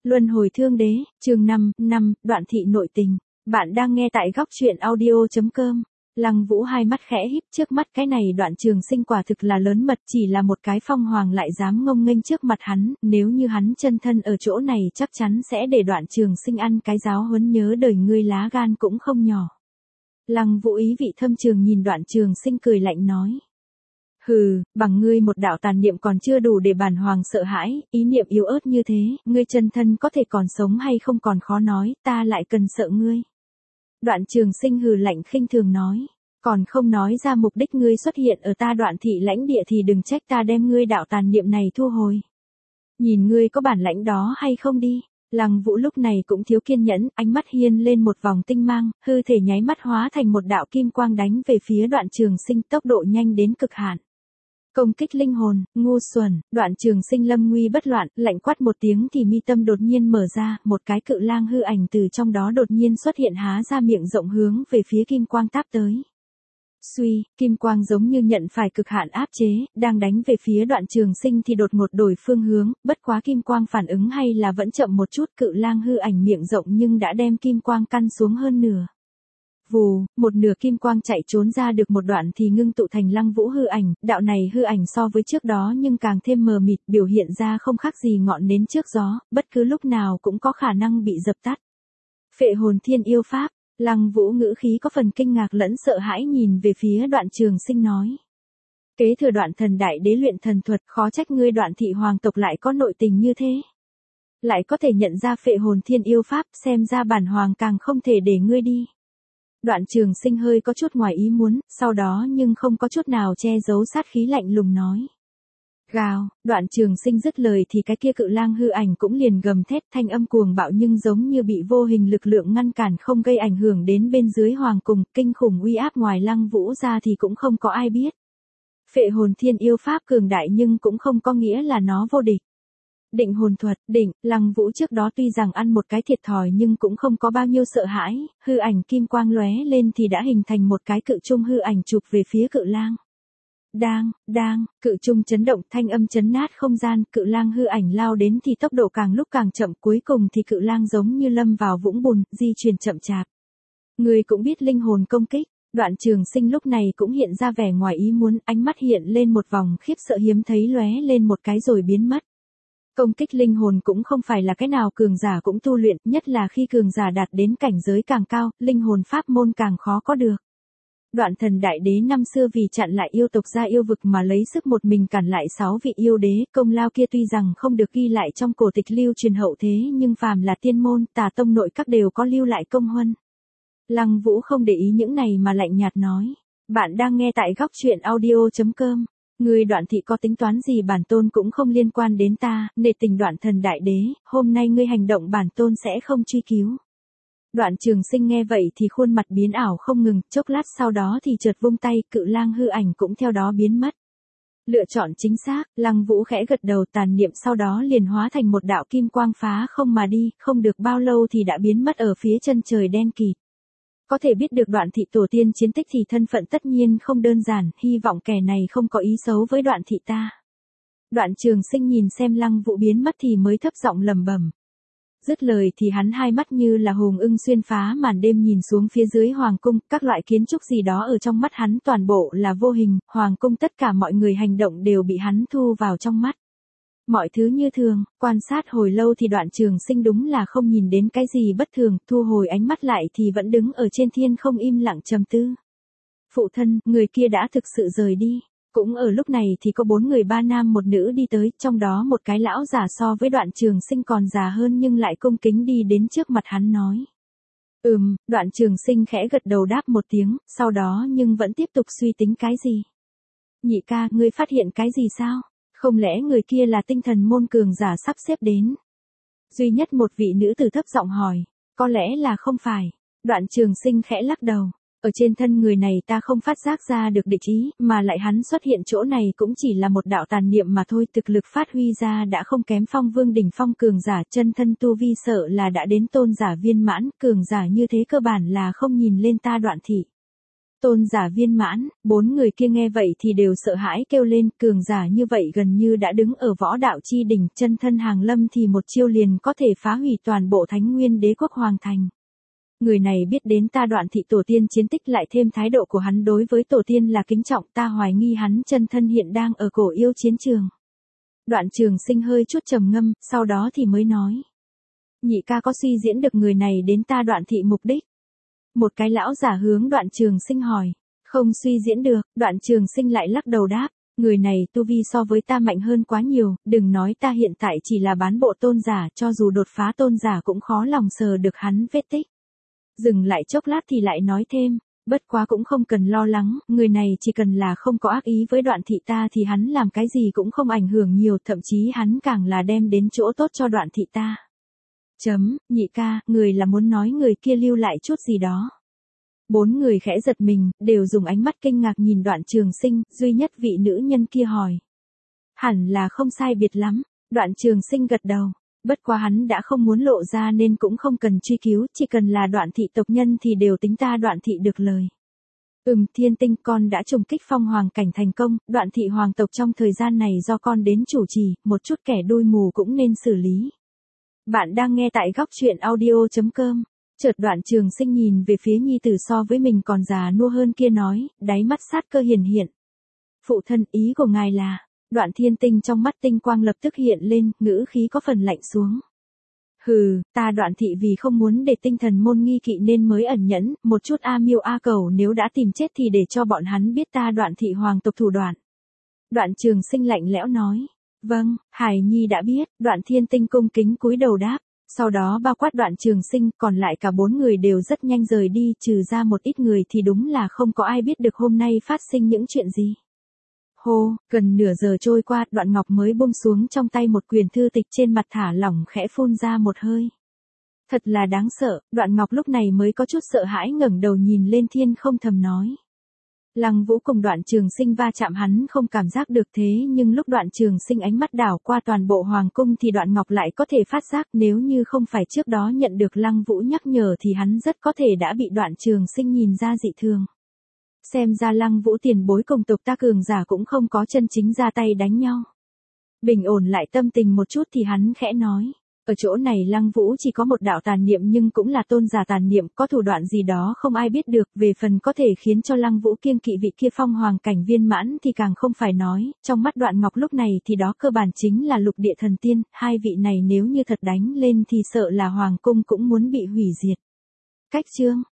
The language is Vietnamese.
Luân hồi thương đế, chương 5, đoạn thị nội tình. Bạn đang nghe tại góc truyện audio.com. Lăng Vũ hai mắt khẽ híp, trước mắt cái này Đoạn Trường Sinh quả thực là lớn mật, chỉ là một cái phong hoàng lại dám ngông nghênh trước mặt hắn, nếu như hắn chân thân ở chỗ này chắc chắn sẽ để Đoạn Trường Sinh ăn cái giáo huấn, nhớ đời ngươi lá gan cũng không nhỏ. Lăng Vũ ý vị thâm trường nhìn Đoạn Trường Sinh cười lạnh nói. Hừ, bằng ngươi một đạo tàn niệm còn chưa đủ để bản hoàng sợ hãi, ý niệm yếu ớt như thế, ngươi chân thân có thể còn sống hay không còn khó nói, ta lại cần sợ ngươi. Đoạn Trường Sinh hừ lạnh khinh thường nói, còn không nói ra mục đích ngươi xuất hiện ở ta Đoạn thị lãnh địa thì đừng trách ta đem ngươi đạo tàn niệm này thu hồi. Nhìn ngươi có bản lãnh đó hay không đi. Lăng Vũ lúc này cũng thiếu kiên nhẫn, ánh mắt hiên lên một vòng tinh mang, hư thể nháy mắt hóa thành một đạo kim quang đánh về phía Đoạn Trường Sinh, tốc độ nhanh đến cực hạn. Công kích linh hồn, ngu xuẩn. Đoạn Trường Sinh lâm nguy bất loạn, lạnh quát một tiếng thì mi tâm đột nhiên mở ra, một cái cự lang hư ảnh từ trong đó đột nhiên xuất hiện, há ra miệng rộng hướng về phía kim quang táp tới. Suy, kim quang giống như nhận phải cực hạn áp chế, đang đánh về phía Đoạn Trường Sinh thì đột ngột đổi phương hướng, bất quá kim quang phản ứng hay là vẫn chậm một chút, cự lang hư ảnh miệng rộng nhưng đã đem kim quang căn xuống hơn nửa. Vù, một nửa kim quang chạy trốn ra được một đoạn thì ngưng tụ thành Lăng Vũ hư ảnh, đạo này hư ảnh so với trước đó nhưng càng thêm mờ mịt, biểu hiện ra không khác gì ngọn nến trước gió, bất cứ lúc nào cũng có khả năng bị dập tắt. Phệ hồn thiên yêu pháp. Lăng Vũ ngữ khí có phần kinh ngạc lẫn sợ hãi nhìn về phía Đoạn Trường Sinh nói. Kế thừa Đoạn thần đại đế luyện thần thuật, khó trách ngươi Đoạn thị hoàng tộc lại có nội tình như thế. Lại có thể nhận ra phệ hồn thiên yêu pháp, xem ra bản hoàng càng không thể để ngươi đi. Đoạn Trường Sinh hơi có chút ngoài ý muốn, sau đó nhưng không có chút nào che giấu sát khí lạnh lùng nói. Gào, Đoạn Trường Sinh dứt lời thì cái kia cự lang hư ảnh cũng liền gầm thét, thanh âm cuồng bạo nhưng giống như bị vô hình lực lượng ngăn cản, không gây ảnh hưởng đến bên dưới hoàng cung, kinh khủng uy áp ngoài Lăng Vũ ra thì cũng không có ai biết. Phệ hồn thiên yêu pháp cường đại nhưng cũng không có nghĩa là nó vô địch. Định hồn thuật, Lăng Vũ trước đó tuy rằng ăn một cái thiệt thòi nhưng cũng không có bao nhiêu sợ hãi, hư ảnh kim quang lóe lên thì đã hình thành một cái cự trung hư ảnh chụp về phía cự lang. Đang, cự trung chấn động, thanh âm chấn nát không gian, cự lang hư ảnh lao đến thì tốc độ càng lúc càng chậm, cuối cùng thì cự lang giống như lâm vào vũng bùn, di chuyển chậm chạp. Người cũng biết linh hồn công kích. Đoạn Trường Sinh lúc này cũng hiện ra vẻ ngoài ý muốn, ánh mắt hiện lên một vòng khiếp sợ hiếm thấy lóe lên một cái rồi biến mất. Công kích linh hồn cũng không phải là cái nào cường giả cũng tu luyện, nhất là khi cường giả đạt đến cảnh giới càng cao, linh hồn pháp môn càng khó có được. Đoạn thần đại đế năm xưa vì chặn lại yêu tộc ra yêu vực mà lấy sức một mình cản lại 6 vị yêu đế, công lao kia tuy rằng không được ghi lại trong cổ tịch lưu truyền hậu thế nhưng phàm là tiên môn, tà tông nội các đều có lưu lại công huân. Lăng Vũ không để ý những này mà lạnh nhạt nói. Bạn đang nghe tại góc truyện audio.com. Ngươi Đoạn thị có tính toán gì bản tôn cũng không liên quan đến ta, nể tình Đoạn thần đại đế, hôm nay ngươi hành động bản tôn sẽ không truy cứu. Đoạn Trường Sinh nghe vậy thì khuôn mặt biến ảo không ngừng, chốc lát sau đó thì chợt vung tay, cự lang hư ảnh cũng theo đó biến mất. Lựa chọn chính xác, Lăng Vũ khẽ gật đầu, tàn niệm sau đó liền hóa thành một đạo kim quang phá không mà đi, không được bao lâu thì đã biến mất ở phía chân trời đen kịt. Có thể biết được Đoạn thị tổ tiên chiến tích thì thân phận tất nhiên không đơn giản, hy vọng kẻ này không có ý xấu với Đoạn thị ta. Đoạn Trường Sinh nhìn xem Lăng Vũ biến mất thì mới thấp giọng lẩm bẩm. Dứt lời thì hắn hai mắt như là hùng ưng xuyên phá màn đêm nhìn xuống phía dưới hoàng cung, các loại kiến trúc gì đó ở trong mắt hắn toàn bộ là vô hình, hoàng cung tất cả mọi người hành động đều bị hắn thu vào trong mắt. Mọi thứ như thường, quan sát hồi lâu thì Đoạn Trường Sinh đúng là không nhìn đến cái gì bất thường, thu hồi ánh mắt lại thì vẫn đứng ở trên thiên không im lặng trầm tư. Phụ thân, người kia đã thực sự rời đi. Cũng ở lúc này thì có 4 người 3 nam 1 nữ đi tới, trong đó một cái lão già so với Đoạn Trường Sinh còn già hơn nhưng lại cung kính đi đến trước mặt hắn nói. Đoạn Trường Sinh khẽ gật đầu đáp một tiếng, sau đó nhưng vẫn tiếp tục suy tính cái gì. Nhị ca, ngươi phát hiện cái gì sao? Không lẽ người kia là tinh thần môn cường giả sắp xếp đến? Duy nhất một vị nữ tử thấp giọng hỏi, có lẽ là không phải. Đoạn Trường Sinh khẽ lắc đầu. Ở trên thân người này ta không phát giác ra được địch ý, mà lại hắn xuất hiện chỗ này cũng chỉ là một đạo tàn niệm mà thôi, thực lực phát huy ra đã không kém Phong Vương đỉnh phong cường giả, chân thân tu vi sợ là đã đến tôn giả viên mãn, cường giả như thế cơ bản là không nhìn lên ta Đoạn thị. Tôn giả viên mãn, 4 người kia nghe vậy thì đều sợ hãi kêu lên, cường giả như vậy gần như đã đứng ở võ đạo chi đỉnh, chân thân hàng lâm thì một chiêu liền có thể phá hủy toàn bộ Thánh Nguyên Đế quốc hoàng thành. Người này biết đến ta Đoạn thị tổ tiên chiến tích, lại thêm thái độ của hắn đối với tổ tiên là kính trọng, ta hoài nghi hắn chân thân hiện đang ở Cổ Yêu chiến trường. Đoạn Trường Sinh hơi chút trầm ngâm, sau đó thì mới nói. Nhị ca có suy diễn được người này đến ta Đoạn thị mục đích? Một cái lão giả hướng Đoạn Trường Sinh hỏi. Không suy diễn được, Đoạn Trường Sinh lại lắc đầu đáp. Người này tu vi so với ta mạnh hơn quá nhiều, đừng nói ta hiện tại chỉ là bán bộ tôn giả, cho dù đột phá tôn giả cũng khó lòng sờ được hắn vết tích. Dừng lại chốc lát thì lại nói thêm, bất quá cũng không cần lo lắng, người này chỉ cần là không có ác ý với Đoạn thị ta thì hắn làm cái gì cũng không ảnh hưởng nhiều, thậm chí hắn càng là đem đến chỗ tốt cho Đoạn thị ta. Nhị ca, người là muốn nói người kia lưu lại chút gì đó. 4 người khẽ giật mình, đều dùng ánh mắt kinh ngạc nhìn Đoạn Trường Sinh, duy nhất vị nữ nhân kia hỏi. Hẳn là không sai biệt lắm, Đoạn Trường Sinh gật đầu. Bất quá hắn đã không muốn lộ ra nên cũng không cần truy cứu, chỉ cần là Đoạn thị tộc nhân thì đều tính ta Đoạn thị được lời. Thiên Tinh, con đã trùng kích phong hoàng cảnh thành công, Đoạn thị hoàng tộc trong thời gian này do con đến chủ trì, một chút kẻ đuôi mù cũng nên xử lý. Bạn đang nghe tại góc truyện audio.com. Chợt Đoạn Trường Sinh nhìn về phía nhi tử so với mình còn già nua hơn kia nói, đáy mắt sát cơ hiển hiện. Phụ thân, ý của ngài là... Đoạn Thiên Tinh trong mắt tinh quang lập tức hiện lên, ngữ khí có phần lạnh xuống. Hừ, ta Đoạn thị vì không muốn để tinh thần môn nghi kỵ nên mới ẩn nhẫn, một chút a miêu a cẩu nếu đã tìm chết thì để cho bọn hắn biết ta Đoạn thị hoàng tộc thủ đoạn. Đoạn Trường Sinh lạnh lẽo nói. Vâng, Hải Nhi đã biết, Đoạn Thiên Tinh cung kính cúi đầu đáp. Sau đó bao quát Đoạn Trường Sinh, còn lại cả 4 người đều rất nhanh rời đi, trừ ra một ít người thì đúng là không có ai biết được hôm nay phát sinh những chuyện gì. Hô, gần nửa giờ trôi qua, Đoạn Ngọc mới buông xuống trong tay một quyển thư tịch, trên mặt thả lỏng khẽ phun ra một hơi. Thật là đáng sợ, Đoạn Ngọc lúc này mới có chút sợ hãi ngẩng đầu nhìn lên thiên không, thầm nói. Lăng Vũ cùng Đoạn Trường Sinh va chạm hắn không cảm giác được, thế nhưng lúc Đoạn Trường Sinh ánh mắt đảo qua toàn bộ hoàng cung thì Đoạn Ngọc lại có thể phát giác, nếu như không phải trước đó nhận được Lăng Vũ nhắc nhở thì hắn rất có thể đã bị Đoạn Trường Sinh nhìn ra dị thường. Xem ra Lăng Vũ tiền bối cùng tộc ta cường giả cũng không có chân chính ra tay đánh nhau. Bình ổn lại tâm tình một chút thì hắn khẽ nói. Ở chỗ này Lăng Vũ chỉ có một đạo tàn niệm nhưng cũng là tôn giả tàn niệm, có thủ đoạn gì đó không ai biết được, về phần có thể khiến cho Lăng Vũ kiêng kỵ vị kia phong hoàng cảnh viên mãn thì càng không phải nói, trong mắt Đoạn Ngọc lúc này thì đó cơ bản chính là lục địa thần tiên, hai vị này nếu như thật đánh lên thì sợ là hoàng cung cũng muốn bị hủy diệt. Cách chương